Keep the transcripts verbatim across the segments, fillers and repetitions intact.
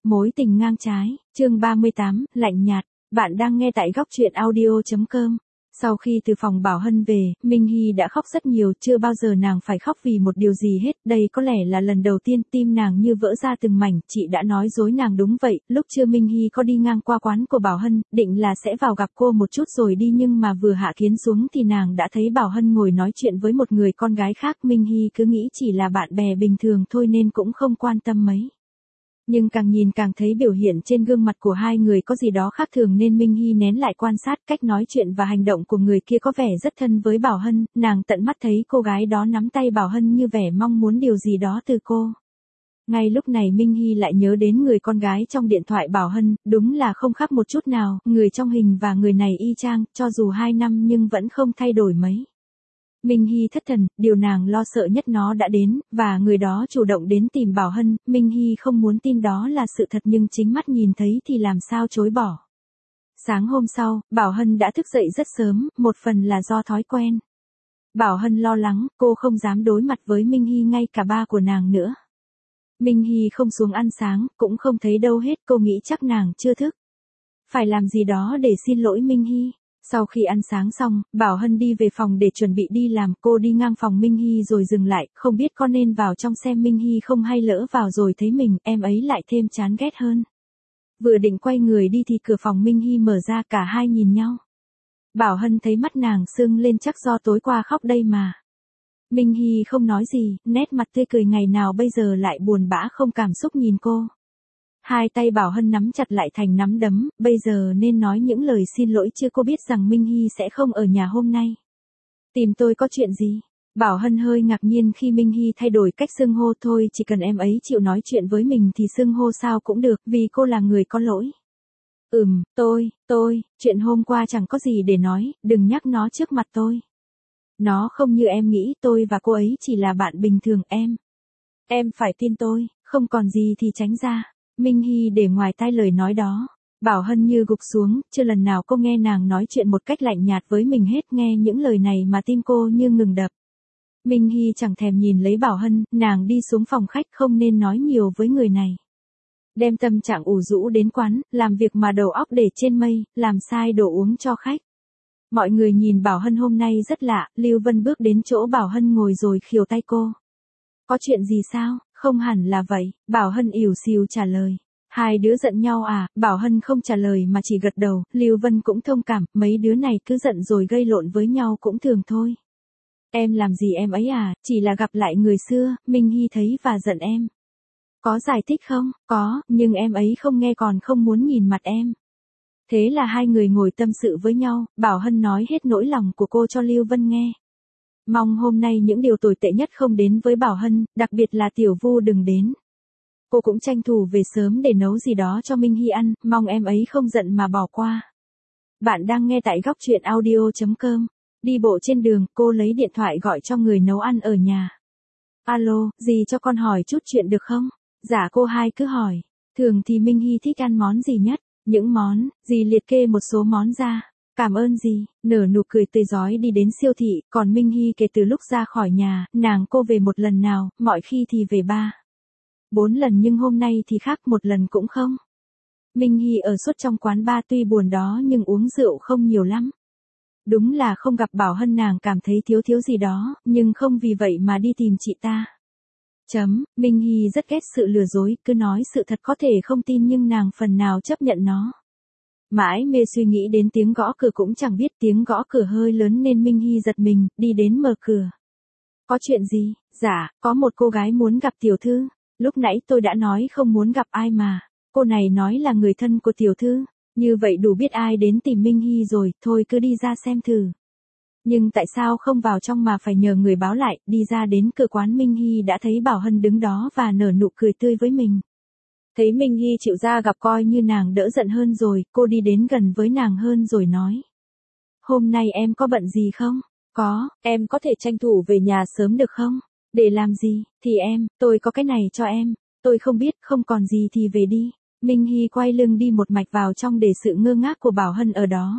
Mối tình ngang trái, chương ba mươi tám, lạnh nhạt. Bạn đang nghe tại góc truyện audio chấm com. Sau khi từ phòng Bảo Hân về, Minh Hy đã khóc rất nhiều, chưa bao giờ nàng phải khóc vì một điều gì hết, đây có lẽ là lần đầu tiên tim nàng như vỡ ra từng mảnh, chị đã nói dối nàng đúng vậy, lúc chưa Minh Hy có đi ngang qua quán của Bảo Hân, định là sẽ vào gặp cô một chút rồi đi nhưng mà vừa hạ kiến xuống thì nàng đã thấy Bảo Hân ngồi nói chuyện với một người con gái khác, Minh Hy cứ nghĩ chỉ là bạn bè bình thường thôi nên cũng không quan tâm mấy. Nhưng càng nhìn càng thấy biểu hiện trên gương mặt của hai người có gì đó khác thường nên Minh Hy nén lại quan sát cách nói chuyện và hành động của người kia có vẻ rất thân với Bảo Hân, nàng tận mắt thấy cô gái đó nắm tay Bảo Hân như vẻ mong muốn điều gì đó từ cô. Ngay lúc này Minh Hy lại nhớ đến người con gái trong điện thoại Bảo Hân, đúng là không khác một chút nào, người trong hình và người này y chang, cho dù hai năm nhưng vẫn không thay đổi mấy. Minh Hy thất thần, điều nàng lo sợ nhất nó đã đến, và người đó chủ động đến tìm Bảo Hân, Minh Hy không muốn tin đó là sự thật nhưng chính mắt nhìn thấy thì làm sao chối bỏ. Sáng hôm sau, Bảo Hân đã thức dậy rất sớm, một phần là do thói quen. Bảo Hân lo lắng, cô không dám đối mặt với Minh Hy ngay cả ba của nàng nữa. Minh Hy không xuống ăn sáng, cũng không thấy đâu hết, cô nghĩ chắc nàng chưa thức. Phải làm gì đó để xin lỗi Minh Hy. Sau khi ăn sáng xong, Bảo Hân đi về phòng để chuẩn bị đi làm, cô đi ngang phòng Minh Hy rồi dừng lại, không biết có nên vào trong xem Minh Hy không hay lỡ vào rồi thấy mình, em ấy lại thêm chán ghét hơn. Vừa định quay người đi thì cửa phòng Minh Hy mở ra, cả hai nhìn nhau. Bảo Hân thấy mắt nàng sưng lên chắc do tối qua khóc đây mà. Minh Hy không nói gì, nét mặt tươi cười ngày nào bây giờ lại buồn bã không cảm xúc nhìn cô. Hai tay Bảo Hân nắm chặt lại thành nắm đấm, bây giờ nên nói những lời xin lỗi chưa, cô biết rằng Minh Hy sẽ không ở nhà hôm nay. Tìm tôi có chuyện gì? Bảo Hân hơi ngạc nhiên khi Minh Hy thay đổi cách xưng hô, thôi chỉ cần em ấy chịu nói chuyện với mình thì xưng hô sao cũng được, vì cô là người có lỗi. Ừm, tôi, tôi, chuyện hôm qua chẳng có gì để nói, đừng nhắc nó trước mặt tôi. Nó không như em nghĩ, tôi và cô ấy chỉ là bạn bình thường em. Em phải tin tôi, không còn gì thì tránh ra. Minh Hy để ngoài tai lời nói đó. Bảo Hân như gục xuống, chưa lần nào cô nghe nàng nói chuyện một cách lạnh nhạt với mình hết, nghe những lời này mà tim cô như ngừng đập. Minh Hy chẳng thèm nhìn lấy Bảo Hân, nàng đi xuống phòng khách, không nên nói nhiều với người này. Đem tâm trạng ủ rũ đến quán, làm việc mà đầu óc để trên mây, làm sai đồ uống cho khách. Mọi người nhìn Bảo Hân hôm nay rất lạ, Lưu Vân bước đến chỗ Bảo Hân ngồi rồi khều tay cô. Có chuyện gì sao? Không hẳn là vậy, Bảo Hân ỉu xìu trả lời. Hai đứa giận nhau à? Bảo Hân không trả lời mà chỉ gật đầu, Lưu Vân cũng thông cảm, mấy đứa này cứ giận rồi gây lộn với nhau cũng thường thôi. Em làm gì em ấy à, chỉ là gặp lại người xưa, Minh Hy thấy và giận em. Có giải thích không? Có, nhưng em ấy không nghe còn không muốn nhìn mặt em. Thế là hai người ngồi tâm sự với nhau, Bảo Hân nói hết nỗi lòng của cô cho Lưu Vân nghe. Mong hôm nay những điều tồi tệ nhất không đến với Bảo Hân, đặc biệt là Tiểu Vu đừng đến. Cô cũng tranh thủ về sớm để nấu gì đó cho Minh Hy ăn, mong em ấy không giận mà bỏ qua. Bạn đang nghe tại góc truyện audio chấm com. Đi bộ trên đường, cô lấy điện thoại gọi cho người nấu ăn ở nhà. Alo, dì cho con hỏi chút chuyện được không? Dạ cô hai cứ hỏi. Thường thì Minh Hy thích ăn món gì nhất? Những món, dì liệt kê một số món ra. Cảm ơn dì, nở nụ cười tươi rói đi đến siêu thị, còn Minh Hy kể từ lúc ra khỏi nhà, nàng cô về một lần nào, mọi khi thì về ba. Bốn lần nhưng hôm nay thì khác, một lần cũng không. Minh Hy ở suốt trong quán bar tuy buồn đó nhưng uống rượu không nhiều lắm. Đúng là không gặp Bảo Hân nàng cảm thấy thiếu thiếu gì đó, nhưng không vì vậy mà đi tìm chị ta. Chấm, Minh Hy rất ghét sự lừa dối, cứ nói sự thật có thể không tin nhưng nàng phần nào chấp nhận nó. Mãi mê suy nghĩ đến tiếng gõ cửa cũng chẳng biết, tiếng gõ cửa hơi lớn nên Minh Hy giật mình, đi đến mở cửa. Có chuyện gì? Dạ, có một cô gái muốn gặp tiểu thư. Lúc nãy tôi đã nói không muốn gặp ai mà. Cô này nói là người thân của tiểu thư. Như vậy đủ biết ai đến tìm Minh Hy rồi, thôi cứ đi ra xem thử. Nhưng tại sao không vào trong mà phải nhờ người báo lại, đi ra đến cửa quán Minh Hy đã thấy Bảo Hân đứng đó và nở nụ cười tươi với mình. Thấy Minh Hy chịu ra gặp coi như nàng đỡ giận hơn rồi, cô đi đến gần với nàng hơn rồi nói. Hôm nay em có bận gì không? Có, em có thể tranh thủ về nhà sớm được không? Để làm gì? Thì em, tôi có cái này cho em. Tôi không biết, không còn gì thì về đi. Minh Hy quay lưng đi một mạch vào trong để sự ngơ ngác của Bảo Hân ở đó.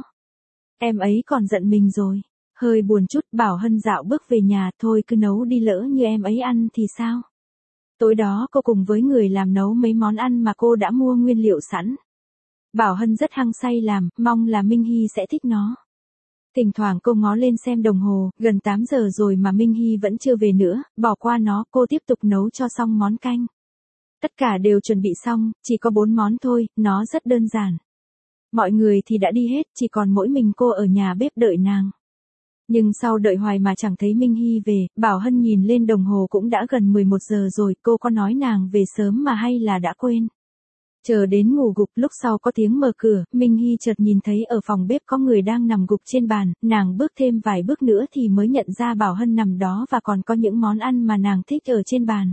Em ấy còn giận mình rồi. Hơi buồn chút, Bảo Hân dạo bước về nhà, thôi cứ nấu đi lỡ như em ấy ăn thì sao? Tối đó cô cùng với người làm nấu mấy món ăn mà cô đã mua nguyên liệu sẵn. Bảo Hân rất hăng say làm, mong là Minh Hy sẽ thích nó. Thỉnh thoảng cô ngó lên xem đồng hồ, gần tám giờ rồi mà Minh Hy vẫn chưa về nữa, bỏ qua nó, cô tiếp tục nấu cho xong món canh. Tất cả đều chuẩn bị xong, chỉ có bốn món thôi, nó rất đơn giản. Mọi người thì đã đi hết, chỉ còn mỗi mình cô ở nhà bếp đợi nàng. Nhưng sau đợi hoài mà chẳng thấy Minh Hy về, Bảo Hân nhìn lên đồng hồ cũng đã gần mười một giờ rồi, cô có nói nàng về sớm mà hay là đã quên. Chờ đến ngủ gục, lúc sau có tiếng mở cửa, Minh Hy chợt nhìn thấy ở phòng bếp có người đang nằm gục trên bàn, nàng bước thêm vài bước nữa thì mới nhận ra Bảo Hân nằm đó và còn có những món ăn mà nàng thích ở trên bàn.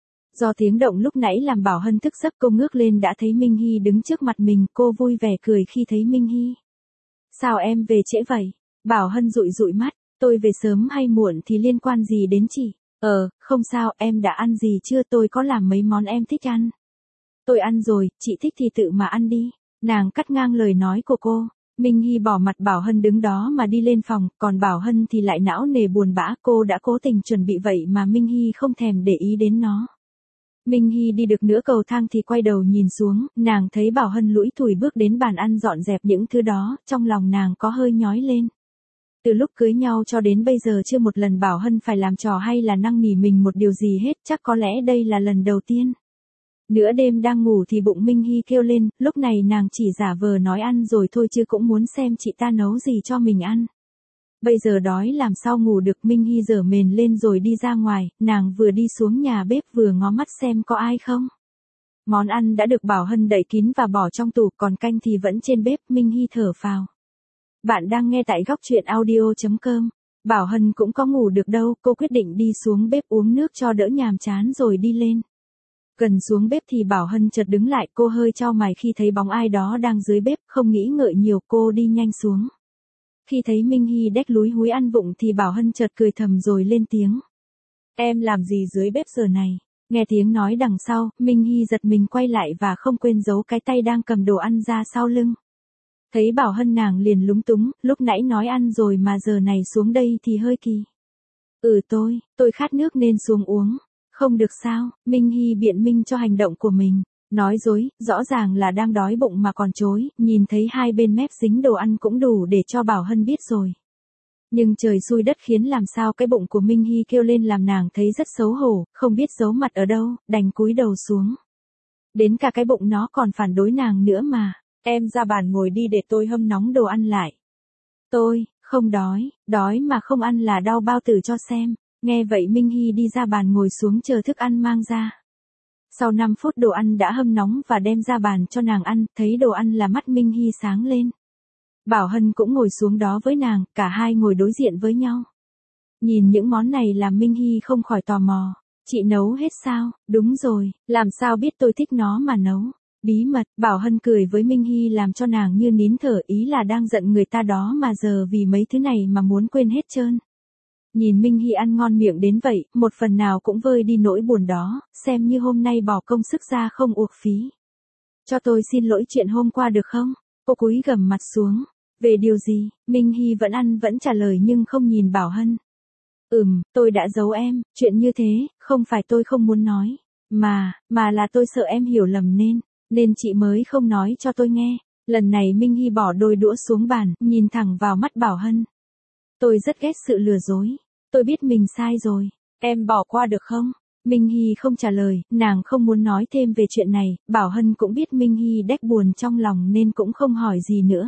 Do tiếng động lúc nãy làm Bảo Hân thức giấc, cô ngước lên đã thấy Minh Hy đứng trước mặt mình, cô vui vẻ cười khi thấy Minh Hy. Sao em về trễ vậy? Bảo Hân dụi dụi mắt, tôi về sớm hay muộn thì liên quan gì đến chị? Ờ, không sao, em đã ăn gì chưa, tôi có làm mấy món em thích ăn. Tôi ăn rồi, chị thích thì tự mà ăn đi. Nàng cắt ngang lời nói của cô. Minh Hy bỏ mặt Bảo Hân đứng đó mà đi lên phòng, còn Bảo Hân thì lại não nề buồn bã, cô đã cố tình chuẩn bị vậy mà Minh Hy không thèm để ý đến nó. Minh Hy đi được nửa cầu thang thì quay đầu nhìn xuống, nàng thấy Bảo Hân lủi thủi bước đến bàn ăn dọn dẹp những thứ đó, trong lòng nàng có hơi nhói lên. Từ lúc cưới nhau cho đến bây giờ chưa một lần Bảo Hân phải làm trò hay là năn nỉ mình một điều gì hết, chắc có lẽ đây là lần đầu tiên. Nửa đêm đang ngủ thì bụng Minh Hy kêu lên, lúc này nàng chỉ giả vờ nói ăn rồi thôi chứ cũng muốn xem chị ta nấu gì cho mình ăn. Bây giờ đói làm sao ngủ được, Minh Hy giở mền lên rồi đi ra ngoài, nàng vừa đi xuống nhà bếp vừa ngó mắt xem có ai không. Món ăn đã được Bảo Hân đậy kín và bỏ trong tủ, còn canh thì vẫn trên bếp, Minh Hy thở phào. Bạn đang nghe tại góc truyện audio chấm com. Bảo Hân cũng có ngủ được đâu, cô quyết định đi xuống bếp uống nước cho đỡ nhàm chán rồi đi lên. Gần xuống bếp thì Bảo Hân chợt đứng lại, cô hơi chau mày khi thấy bóng ai đó đang dưới bếp, không nghĩ ngợi nhiều, cô đi nhanh xuống. Khi thấy Minh Hy đét lúi húi ăn vụng thì Bảo Hân chợt cười thầm rồi lên tiếng. Em làm gì dưới bếp giờ này? Nghe tiếng nói đằng sau, Minh Hy giật mình quay lại và không quên giấu cái tay đang cầm đồ ăn ra sau lưng. Thấy Bảo Hân nàng liền lúng túng, lúc nãy nói ăn rồi mà giờ này xuống đây thì hơi kỳ. Ừ tôi, tôi khát nước nên xuống uống. Không được sao, Minh Hy biện minh cho hành động của mình. Nói dối, rõ ràng là đang đói bụng mà còn chối, nhìn thấy hai bên mép dính đồ ăn cũng đủ để cho Bảo Hân biết rồi. Nhưng trời xui đất khiến làm sao cái bụng của Minh Hy kêu lên làm nàng thấy rất xấu hổ, không biết giấu mặt ở đâu, đành cúi đầu xuống. Đến cả cái bụng nó còn phản đối nàng nữa mà. Em ra bàn ngồi đi để tôi hâm nóng đồ ăn lại. Tôi, không đói, đói mà không ăn là đau bao tử cho xem. Nghe vậy Minh Hy đi ra bàn ngồi xuống chờ thức ăn mang ra. Sau năm phút đồ ăn đã hâm nóng và đem ra bàn cho nàng ăn, thấy đồ ăn là mắt Minh Hy sáng lên. Bảo Hân cũng ngồi xuống đó với nàng, cả hai ngồi đối diện với nhau. Nhìn những món này làm Minh Hy không khỏi tò mò. Chị nấu hết sao? Đúng rồi, làm sao biết tôi thích nó mà nấu? Bí mật, Bảo Hân cười với Minh Hy làm cho nàng như nín thở, ý là đang giận người ta đó mà giờ vì mấy thứ này mà muốn quên hết trơn. Nhìn Minh Hy ăn ngon miệng đến vậy, một phần nào cũng vơi đi nỗi buồn đó, xem như hôm nay bỏ công sức ra không uổng phí. Cho tôi xin lỗi chuyện hôm qua được không? Cô cúi gằm mặt xuống. Về điều gì? Minh Hy vẫn ăn vẫn trả lời nhưng không nhìn Bảo Hân. Ừm, tôi đã giấu em, chuyện như thế, không phải tôi không muốn nói, mà, mà là tôi sợ em hiểu lầm nên, nên chị mới không nói cho tôi nghe. Lần này Minh Hy bỏ đôi đũa xuống bàn, nhìn thẳng vào mắt Bảo Hân. Tôi rất ghét sự lừa dối. Tôi biết mình sai rồi. Em bỏ qua được không? Minh Hy không trả lời, nàng không muốn nói thêm về chuyện này, Bảo Hân cũng biết Minh Hy đét buồn trong lòng nên cũng không hỏi gì nữa.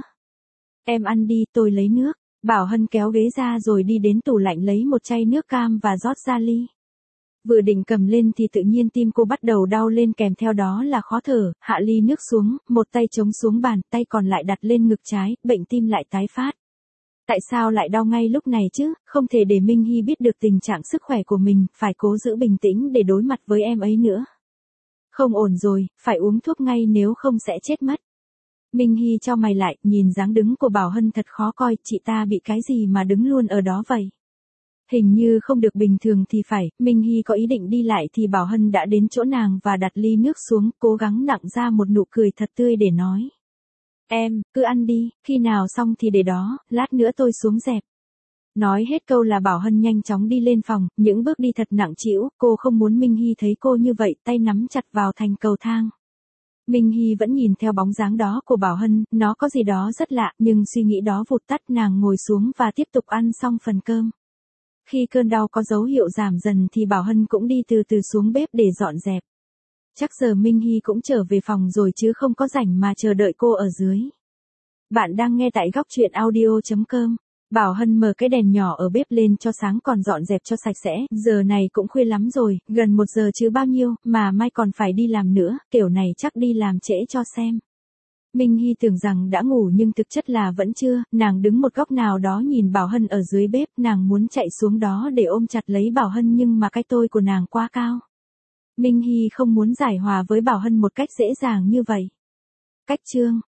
Em ăn đi, tôi lấy nước. Bảo Hân kéo ghế ra rồi đi đến tủ lạnh lấy một chai nước cam và rót ra ly. Vừa định cầm lên thì tự nhiên tim cô bắt đầu đau lên kèm theo đó là khó thở, hạ ly nước xuống, một tay chống xuống bàn, tay còn lại đặt lên ngực trái, bệnh tim lại tái phát. Tại sao lại đau ngay lúc này chứ, không thể để Minh Hy biết được tình trạng sức khỏe của mình, phải cố giữ bình tĩnh để đối mặt với em ấy nữa. Không ổn rồi, phải uống thuốc ngay nếu không sẽ chết mất. Minh Hy chau mày lại, nhìn dáng đứng của Bảo Hân thật khó coi, chị ta bị cái gì mà đứng luôn ở đó vậy? Hình như không được bình thường thì phải, Minh Hy có ý định đi lại thì Bảo Hân đã đến chỗ nàng và đặt ly nước xuống, cố gắng nặn ra một nụ cười thật tươi để nói. Em, cứ ăn đi, khi nào xong thì để đó, lát nữa tôi xuống dẹp. Nói hết câu là Bảo Hân nhanh chóng đi lên phòng, những bước đi thật nặng trĩu, cô không muốn Minh Hy thấy cô như vậy, tay nắm chặt vào thành cầu thang. Minh Hy vẫn nhìn theo bóng dáng đó của Bảo Hân, nó có gì đó rất lạ, nhưng suy nghĩ đó vụt tắt, nàng ngồi xuống và tiếp tục ăn xong phần cơm. Khi cơn đau có dấu hiệu giảm dần thì Bảo Hân cũng đi từ từ xuống bếp để dọn dẹp. Chắc giờ Minh Hy cũng trở về phòng rồi chứ không có rảnh mà chờ đợi cô ở dưới. Bạn đang nghe tại góc truyện audio chấm com. Bảo Hân mở cái đèn nhỏ ở bếp lên cho sáng còn dọn dẹp cho sạch sẽ, giờ này cũng khuya lắm rồi, gần một giờ chứ bao nhiêu, mà mai còn phải đi làm nữa, kiểu này chắc đi làm trễ cho xem. Minh Hy tưởng rằng đã ngủ nhưng thực chất là vẫn chưa, nàng đứng một góc nào đó nhìn Bảo Hân ở dưới bếp, nàng muốn chạy xuống đó để ôm chặt lấy Bảo Hân nhưng mà cái tôi của nàng quá cao. Minh Hy không muốn giải hòa với Bảo Hân một cách dễ dàng như vậy. Cách chương